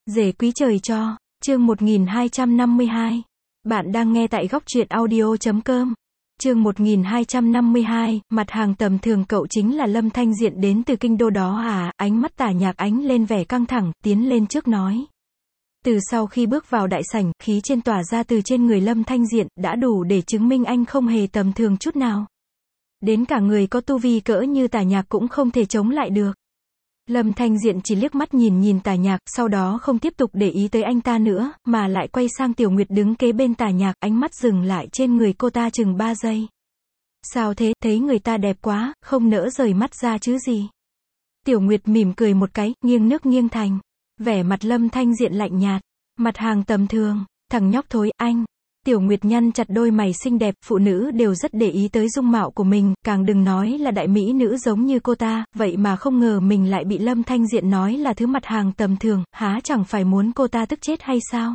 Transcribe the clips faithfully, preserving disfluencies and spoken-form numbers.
Rể quý trời cho, chương một nghìn hai trăm năm mươi hai. Bạn đang nghe tại góc truyện audio.com. Chương một nghìn hai trăm năm mươi hai, mặt hàng tầm thường cậu chính là Lâm Thanh Diện đến từ kinh đô đó à, ánh mắt Tả Nhạc ánh lên vẻ căng thẳng, tiến lên trước nói. Từ sau khi bước vào đại sảnh, khí trên tỏa ra từ trên người Lâm Thanh Diện, đã đủ để chứng minh anh không hề tầm thường chút nào. Đến cả người có tu vi cỡ như Tả Nhạc cũng không thể chống lại được. Lâm Thanh Diện chỉ liếc mắt nhìn nhìn Tả Nhạc, sau đó không tiếp tục để ý tới anh ta nữa, mà lại quay sang Tiểu Nguyệt đứng kế bên Tả Nhạc, ánh mắt dừng lại trên người cô ta chừng ba giây. Sao thế, thấy người ta đẹp quá, không nỡ rời mắt ra chứ gì. Tiểu Nguyệt mỉm cười một cái, nghiêng nước nghiêng thành. Vẻ mặt Lâm Thanh Diện lạnh nhạt. Mặt hàng tầm thường, thằng nhóc thối, anh. Tiểu Nguyệt nhăn chặt đôi mày xinh đẹp, phụ nữ đều rất để ý tới dung mạo của mình, càng đừng nói là đại mỹ nữ giống như cô ta, vậy mà không ngờ mình lại bị Lâm Thanh Diện nói là thứ mặt hàng tầm thường, há chẳng phải muốn cô ta tức chết hay sao?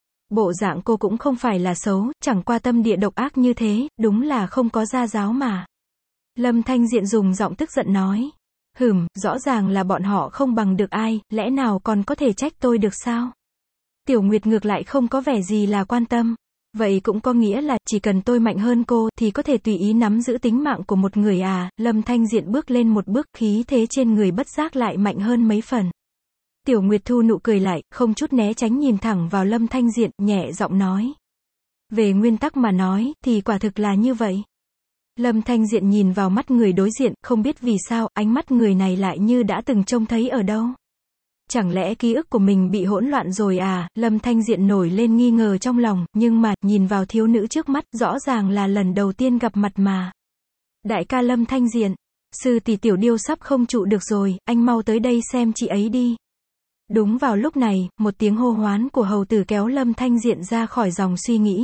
Bộ dạng cô cũng không phải là xấu, chẳng qua tâm địa độc ác như thế, đúng là không có gia giáo mà. Lâm Thanh Diện dùng giọng tức giận nói. Hửm, rõ ràng là bọn họ không bằng được ai, lẽ nào còn có thể trách tôi được sao? Tiểu Nguyệt ngược lại không có vẻ gì là quan tâm. Vậy cũng có nghĩa là, chỉ cần tôi mạnh hơn cô, thì có thể tùy ý nắm giữ tính mạng của một người à, Lâm Thanh Diện bước lên một bước, khí thế trên người bất giác lại mạnh hơn mấy phần. Tiểu Nguyệt thu nụ cười lại, không chút né tránh nhìn thẳng vào Lâm Thanh Diện, nhẹ giọng nói. Về nguyên tắc mà nói, thì quả thực là như vậy. Lâm Thanh Diện nhìn vào mắt người đối diện, không biết vì sao, ánh mắt người này lại như đã từng trông thấy ở đâu. Chẳng lẽ ký ức của mình bị hỗn loạn rồi à, Lâm Thanh Diện nổi lên nghi ngờ trong lòng, nhưng mà, nhìn vào thiếu nữ trước mắt, rõ ràng là lần đầu tiên gặp mặt mà. Đại ca Lâm Thanh Diện, sư tỷ Tiểu Điêu sắp không trụ được rồi, anh mau tới đây xem chị ấy đi. Đúng vào lúc này, một tiếng hô hoán của hầu tử kéo Lâm Thanh Diện ra khỏi dòng suy nghĩ.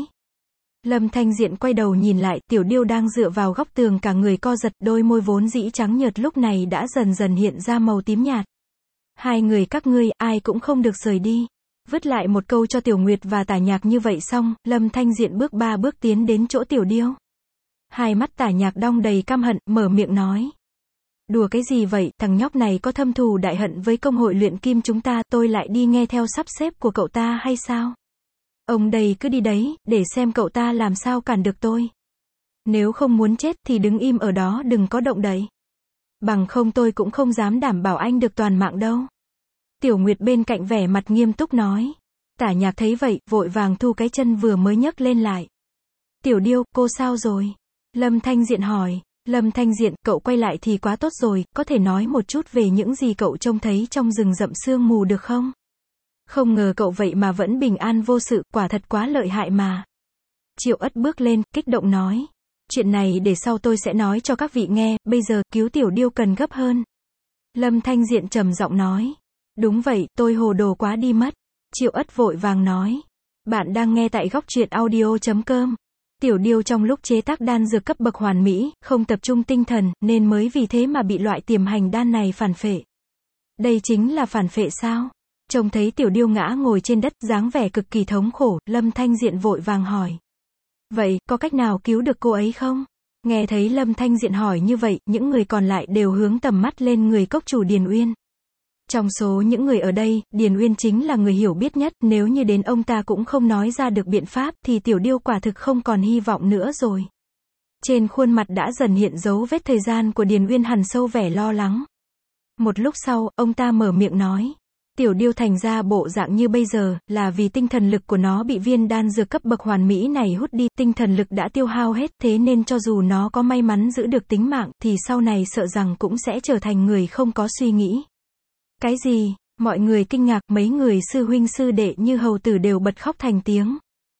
Lâm Thanh Diện quay đầu nhìn lại, Tiểu Điêu đang dựa vào góc tường cả người co giật, đôi môi vốn dĩ trắng nhợt lúc này đã dần dần hiện ra màu tím nhạt. Hai người các ngươi, ai cũng không được rời đi. Vứt lại một câu cho Tiểu Nguyệt và Tả Nhạc như vậy xong, Lâm Thanh Diện bước ba bước tiến đến chỗ Tiểu Điêu. Hai mắt Tả Nhạc đong đầy căm hận, mở miệng nói. Đùa cái gì vậy, thằng nhóc này có thâm thù đại hận với công hội luyện kim chúng ta, tôi lại đi nghe theo sắp xếp của cậu ta hay sao? Ông đây cứ đi đấy, để xem cậu ta làm sao cản được tôi. Nếu không muốn chết thì đứng im ở đó đừng có động đậy. Bằng không tôi cũng không dám đảm bảo anh được toàn mạng đâu. Tiểu Nguyệt bên cạnh vẻ mặt nghiêm túc nói. Tả Nhạc thấy vậy, vội vàng thu cái chân vừa mới nhấc lên lại. Tiểu Điêu, cô sao rồi? Lâm Thanh Diện hỏi. Lâm Thanh Diện, cậu quay lại thì quá tốt rồi, có thể nói một chút về những gì cậu trông thấy trong rừng rậm sương mù được không? Không ngờ cậu vậy mà vẫn bình an vô sự, quả thật quá lợi hại mà. Triệu Ất bước lên, kích động nói. Chuyện này để sau tôi sẽ nói cho các vị nghe, bây giờ, cứu Tiểu Điêu cần gấp hơn. Lâm Thanh Diện trầm giọng nói. Đúng vậy, tôi hồ đồ quá đi mất. Triệu Ất vội vàng nói. Bạn đang nghe tại góc truyện audio.com. Tiểu Điêu trong lúc chế tác đan dược cấp bậc hoàn mỹ, không tập trung tinh thần, nên mới vì thế mà bị loại tiềm hành đan này phản phệ. Đây chính là phản phệ sao? Trông thấy Tiểu Điêu ngã ngồi trên đất, dáng vẻ cực kỳ thống khổ, Lâm Thanh Diện vội vàng hỏi. Vậy, có cách nào cứu được cô ấy không? Nghe thấy Lâm Thanh Diện hỏi như vậy, những người còn lại đều hướng tầm mắt lên người cốc chủ Điền Uyên. Trong số những người ở đây, Điền Uyên chính là người hiểu biết nhất, nếu như đến ông ta cũng không nói ra được biện pháp, thì Tiểu Điêu quả thực không còn hy vọng nữa rồi. Trên khuôn mặt đã dần hiện dấu vết thời gian của Điền Uyên hằn sâu vẻ lo lắng. Một lúc sau, ông ta mở miệng nói. Tiểu Điêu thành ra bộ dạng như bây giờ, là vì tinh thần lực của nó bị viên đan dược cấp bậc hoàn mỹ này hút đi, tinh thần lực đã tiêu hao hết, thế nên cho dù nó có may mắn giữ được tính mạng, thì sau này sợ rằng cũng sẽ trở thành người không có suy nghĩ. Cái gì? Mọi người kinh ngạc, mấy người sư huynh sư đệ như hầu tử đều bật khóc thành tiếng.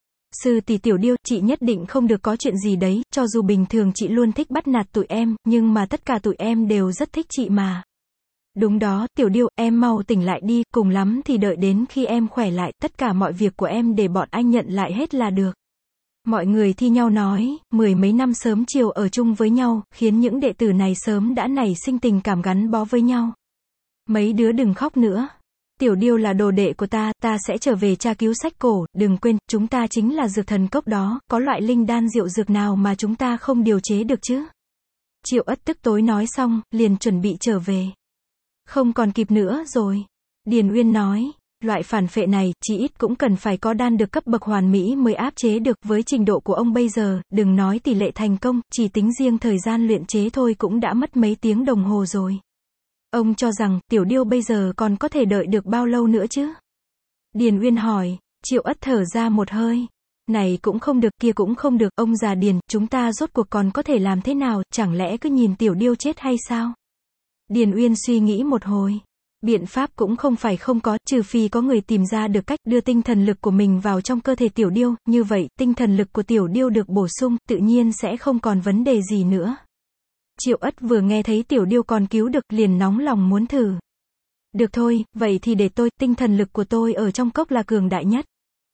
Sư tỷ Tiểu Điêu, chị nhất định không được có chuyện gì đấy, cho dù bình thường chị luôn thích bắt nạt tụi em, nhưng mà tất cả tụi em đều rất thích chị mà. Đúng đó, Tiểu Điêu, em mau tỉnh lại đi, cùng lắm thì đợi đến khi em khỏe lại, tất cả mọi việc của em để bọn anh nhận lại hết là được. Mọi người thi nhau nói, mười mấy năm sớm chiều ở chung với nhau, khiến những đệ tử này sớm đã nảy sinh tình cảm gắn bó với nhau. Mấy đứa đừng khóc nữa. Tiểu Điêu là đồ đệ của ta, ta sẽ trở về tra cứu sách cổ, đừng quên, chúng ta chính là dược thần cốc đó, có loại linh đan diệu dược nào mà chúng ta không điều chế được chứ? Triệu Ất tức tối nói xong, liền chuẩn bị trở về. Không còn kịp nữa rồi. Điền Uyên nói, Loại phản phệ này, chỉ ít cũng cần phải có đan được cấp bậc hoàn mỹ mới áp chế được, với trình độ của ông bây giờ, đừng nói tỷ lệ thành công, chỉ tính riêng thời gian luyện chế thôi cũng đã mất mấy tiếng đồng hồ rồi. Ông cho rằng, Tiểu Điêu bây giờ còn có thể đợi được bao lâu nữa chứ? Điền Uyên hỏi. Triệu Ất thở ra một hơi. Này cũng không được, kia cũng không được, ông già Điền, chúng ta rốt cuộc còn có thể làm thế nào, chẳng lẽ cứ nhìn Tiểu Điêu chết hay sao? Điền Uyên suy nghĩ một hồi. Biện pháp cũng không phải không có, trừ phi có người tìm ra được cách đưa tinh thần lực của mình vào trong cơ thể Tiểu Điêu, như vậy, tinh thần lực của Tiểu Điêu được bổ sung, tự nhiên sẽ không còn vấn đề gì nữa. Triệu Ất vừa nghe thấy Tiểu Điêu còn cứu được, liền nóng lòng muốn thử. Được thôi, vậy thì để tôi, tinh thần lực của tôi ở trong cốc là cường đại nhất.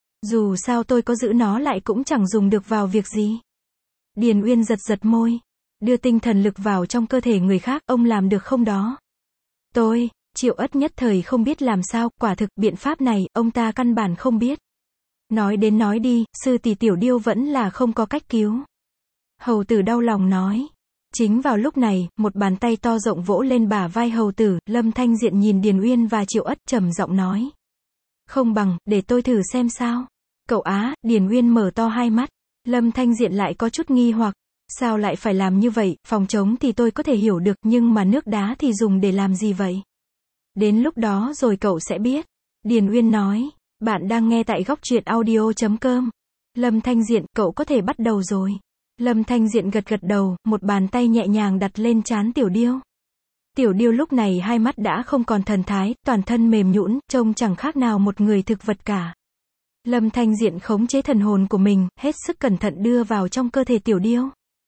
Dù sao tôi có giữ nó lại cũng chẳng dùng được vào việc gì. Điền Uyên giật giật môi. Đưa tinh thần lực vào trong cơ thể người khác, ông làm được không đó? Tôi, Triệu Ất nhất thời không biết làm sao, quả thực, biện pháp này, ông ta căn bản không biết. Nói đến nói đi, sư tỷ Tiểu Điêu vẫn là không có cách cứu. Hầu tử đau lòng nói. Chính vào lúc này, một bàn tay to rộng vỗ lên bả vai hầu tử, Lâm Thanh Diện nhìn Điền Uyên và Triệu Ất trầm giọng nói. Không bằng, để tôi thử xem sao. Cậu á, Điền Uyên mở to hai mắt. Lâm Thanh Diện lại có chút nghi hoặc. Sao lại phải làm như vậy, phòng trống thì tôi có thể hiểu được, nhưng mà nước đá thì dùng để làm gì vậy? Đến lúc đó rồi cậu sẽ biết. Điền Uyên nói. Bạn đang nghe tại góc truyện audio chấm com. Lâm Thanh Diện, cậu có thể bắt đầu rồi. Lâm Thanh Diện gật gật đầu, một bàn tay nhẹ nhàng đặt lên trán Tiểu Điêu. Tiểu Điêu lúc này hai mắt đã không còn thần thái, toàn thân mềm nhũn, trông chẳng khác nào một người thực vật cả. Lâm Thanh Diện khống chế thần hồn của mình, hết sức cẩn thận đưa vào trong cơ thể Tiểu Điêu.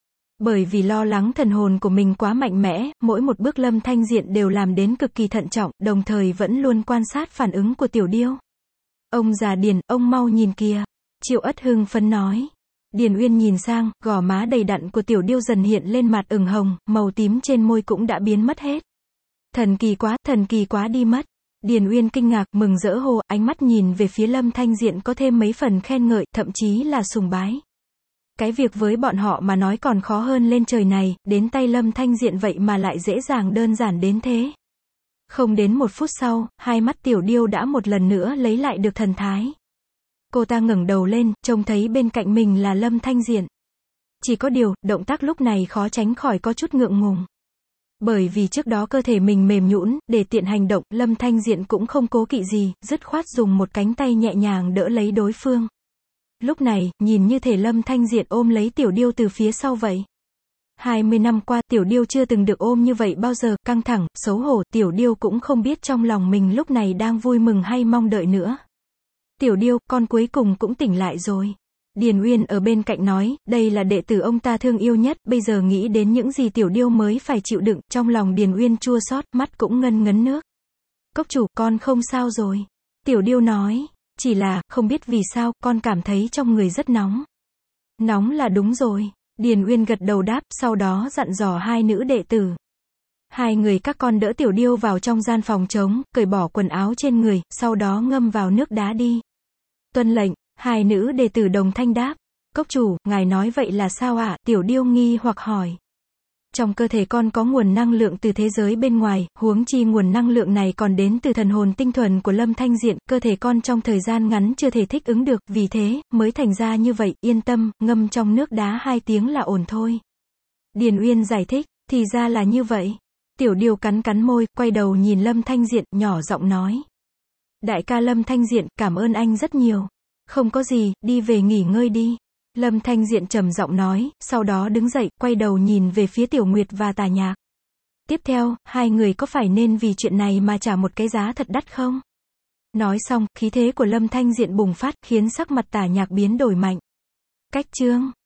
Bởi vì lo lắng thần hồn của mình quá mạnh mẽ, mỗi một bước Lâm Thanh Diện đều làm đến cực kỳ thận trọng, đồng thời vẫn luôn quan sát phản ứng của Tiểu Điêu. Ông già Điền, ông mau nhìn kìa. Triệu Ất hưng phấn nói. Điền Uyên nhìn sang, gò má đầy đặn của Tiểu Điêu dần hiện lên mặt ửng hồng, màu tím trên môi cũng đã biến mất hết. Thần kỳ quá, thần kỳ quá đi mất. Điền Uyên kinh ngạc, mừng rỡ hô, ánh mắt nhìn về phía Lâm Thanh Diện có thêm mấy phần khen ngợi, thậm chí là sùng bái. Cái việc với bọn họ mà nói còn khó hơn lên trời này, đến tay Lâm Thanh Diện vậy mà lại dễ dàng đơn giản đến thế. Không đến một phút sau, hai mắt Tiểu Điêu đã một lần nữa lấy lại được thần thái. Cô ta ngẩng đầu lên, trông thấy bên cạnh mình là Lâm Thanh Diện. Chỉ có điều, động tác lúc này khó tránh khỏi có chút ngượng ngùng. Bởi vì trước đó cơ thể mình mềm nhũn, để tiện hành động, Lâm Thanh Diện cũng không cố kỵ gì, dứt khoát dùng một cánh tay nhẹ nhàng đỡ lấy đối phương. Lúc này, nhìn như thể Lâm Thanh Diện ôm lấy Tiểu Điêu từ phía sau vậy. hai mươi năm qua, Tiểu Điêu chưa từng được ôm như vậy bao giờ, căng thẳng, xấu hổ, Tiểu Điêu cũng không biết trong lòng mình lúc này đang vui mừng hay mong đợi nữa. Tiểu Điêu, con cuối cùng cũng tỉnh lại rồi. Điền Uyên ở bên cạnh nói, đây là đệ tử ông ta thương yêu nhất, bây giờ nghĩ đến những gì Tiểu Điêu mới phải chịu đựng, trong lòng Điền Uyên chua xót, mắt cũng ngân ngấn nước. Cốc chủ, con không sao rồi. Tiểu Điêu nói, chỉ là, không biết vì sao, con cảm thấy trong người rất nóng. Nóng là đúng rồi. Điền Uyên gật đầu đáp, sau đó dặn dò hai nữ đệ tử. Hai người các con đỡ Tiểu Điêu vào trong gian phòng trống, cởi bỏ quần áo trên người, sau đó ngâm vào nước đá đi. Tuân lệnh, hai nữ đệ tử đồng thanh đáp. Cốc chủ, ngài nói vậy là sao ạ? Tiểu Điêu nghi hoặc hỏi. Trong cơ thể con có nguồn năng lượng từ thế giới bên ngoài, huống chi nguồn năng lượng này còn đến từ thần hồn tinh thuần của Lâm Thanh Diện, cơ thể con trong thời gian ngắn chưa thể thích ứng được, vì thế, mới thành ra như vậy, yên tâm, ngâm trong nước đá hai tiếng là ổn thôi. Điền Uyên giải thích, thì ra là như vậy. Tiểu Điêu cắn cắn môi, quay đầu nhìn Lâm Thanh Diện, nhỏ giọng nói. Đại ca Lâm Thanh Diện, cảm ơn anh rất nhiều. Không có gì, đi về nghỉ ngơi đi. Lâm Thanh Diện trầm giọng nói, sau đó đứng dậy, quay đầu nhìn về phía Tiểu Nguyệt và Tà Nhạc. Tiếp theo, hai người có phải nên vì chuyện này mà trả một cái giá thật đắt không? Nói xong, khí thế của Lâm Thanh Diện bùng phát, khiến sắc mặt Tà Nhạc biến đổi mạnh. Cách chương